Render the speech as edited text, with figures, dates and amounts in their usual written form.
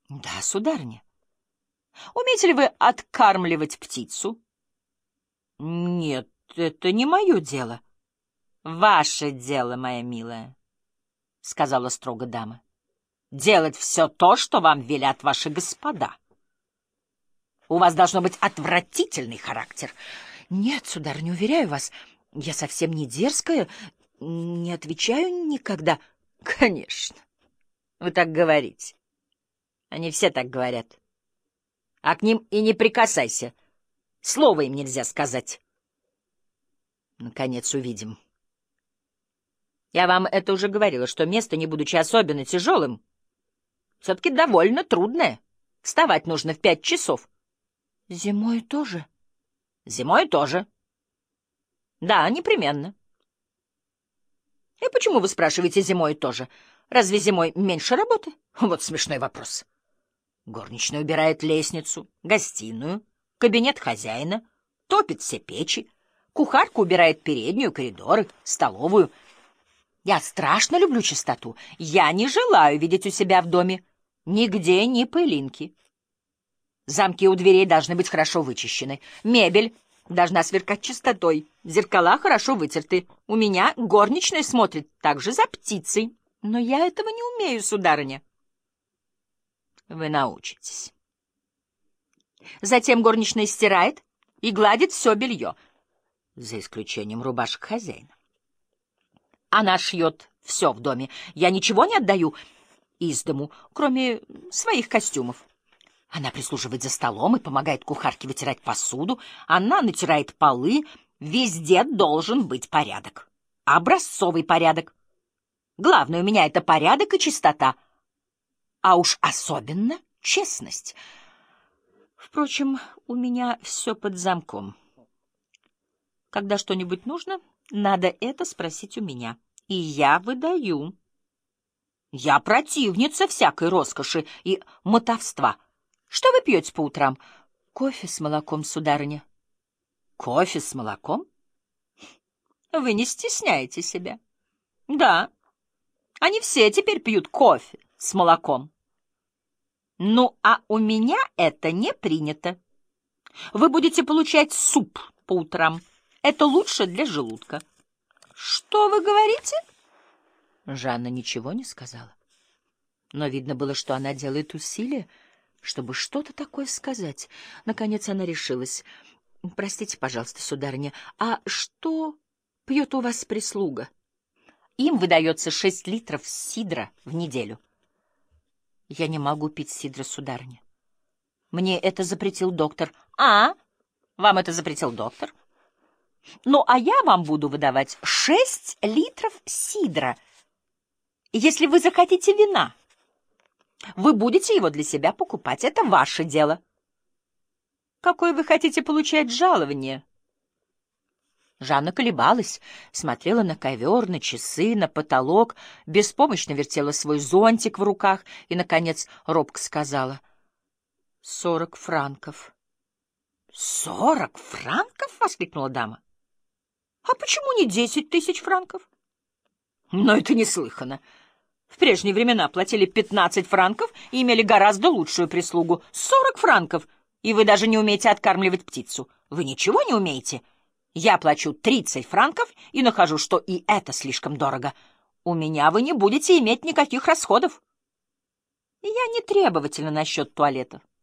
— Да, сударыня. — Умеете ли вы откармливать птицу? — Нет, это не мое дело. — Ваше дело, моя милая, — сказала строго дама. — Делать все то, что вам велят ваши господа. У вас должно быть отвратительный характер. — Нет, сударыня, уверяю вас, я совсем не дерзкая, не отвечаю никогда. — Конечно, вы так говорите. Они все так говорят. А к ним и не прикасайся. Слова им нельзя сказать. Наконец увидим. Я вам это уже говорила, что место, не будучи особенно тяжелым, все-таки довольно трудное. Вставать нужно в 5 часов. Зимой тоже? Зимой тоже. Да, непременно. И почему вы спрашиваете зимой тоже? Разве зимой меньше работы? Вот смешной вопрос. Горничная убирает лестницу, гостиную, кабинет хозяина, топит все печи, кухарка убирает переднюю, коридоры, столовую. Я страшно люблю чистоту. Я не желаю видеть у себя в доме нигде ни пылинки. Замки у дверей должны быть хорошо вычищены. Мебель должна сверкать чистотой. Зеркала хорошо вытерты. У меня горничная смотрит также за птицей. Но я этого не умею, сударыня. Вы научитесь. Затем горничная стирает и гладит все белье, за исключением рубашек хозяина. Она шьет все в доме. Я ничего не отдаю из дому, кроме своих костюмов. Она прислуживает за столом и помогает кухарке вытирать посуду. Она натирает полы. Везде должен быть порядок. Образцовый порядок. Главное у меня — это порядок и чистота. А уж особенно честность. Впрочем, у меня все под замком. Когда что-нибудь нужно, надо это спросить у меня. И я выдаю. Я противница всякой роскоши и мотовства. Что вы пьете по утрам? Кофе с молоком, сударыня. Кофе с молоком? Вы не стесняете себя. Да, они все теперь пьют кофе с молоком. Ну, а у меня это не принято. Вы будете получать суп по утрам. Это лучше для желудка. Что вы говорите? Жанна ничего не сказала. Но видно было, что она делает усилия, чтобы что-то такое сказать. Наконец она решилась. — Простите, пожалуйста, сударыня, а что пьет у вас прислуга? Им выдается 6 литров сидра в неделю. — Я не могу пить сидра, сударыня. Мне это запретил доктор. — А? Вам это запретил доктор? — Ну, а я вам буду выдавать 6 литров сидра, если вы захотите вина. Вы будете его для себя покупать. Это ваше дело. Какое вы хотите получать жалование? Жанна колебалась, смотрела на ковер, на часы, на потолок, беспомощно вертела свой зонтик в руках и, наконец, робко сказала: 40 франков. 40 франков? — воскликнула дама. — А почему не 10 тысяч франков? — Но это неслыханно. В прежние времена платили 15 франков и имели гораздо лучшую прислугу. 40 франков, и вы даже не умеете откармливать птицу. Вы ничего не умеете? Я плачу 30 франков и нахожу, что и это слишком дорого. У меня вы не будете иметь никаких расходов. И я не требовательна насчет туалетов.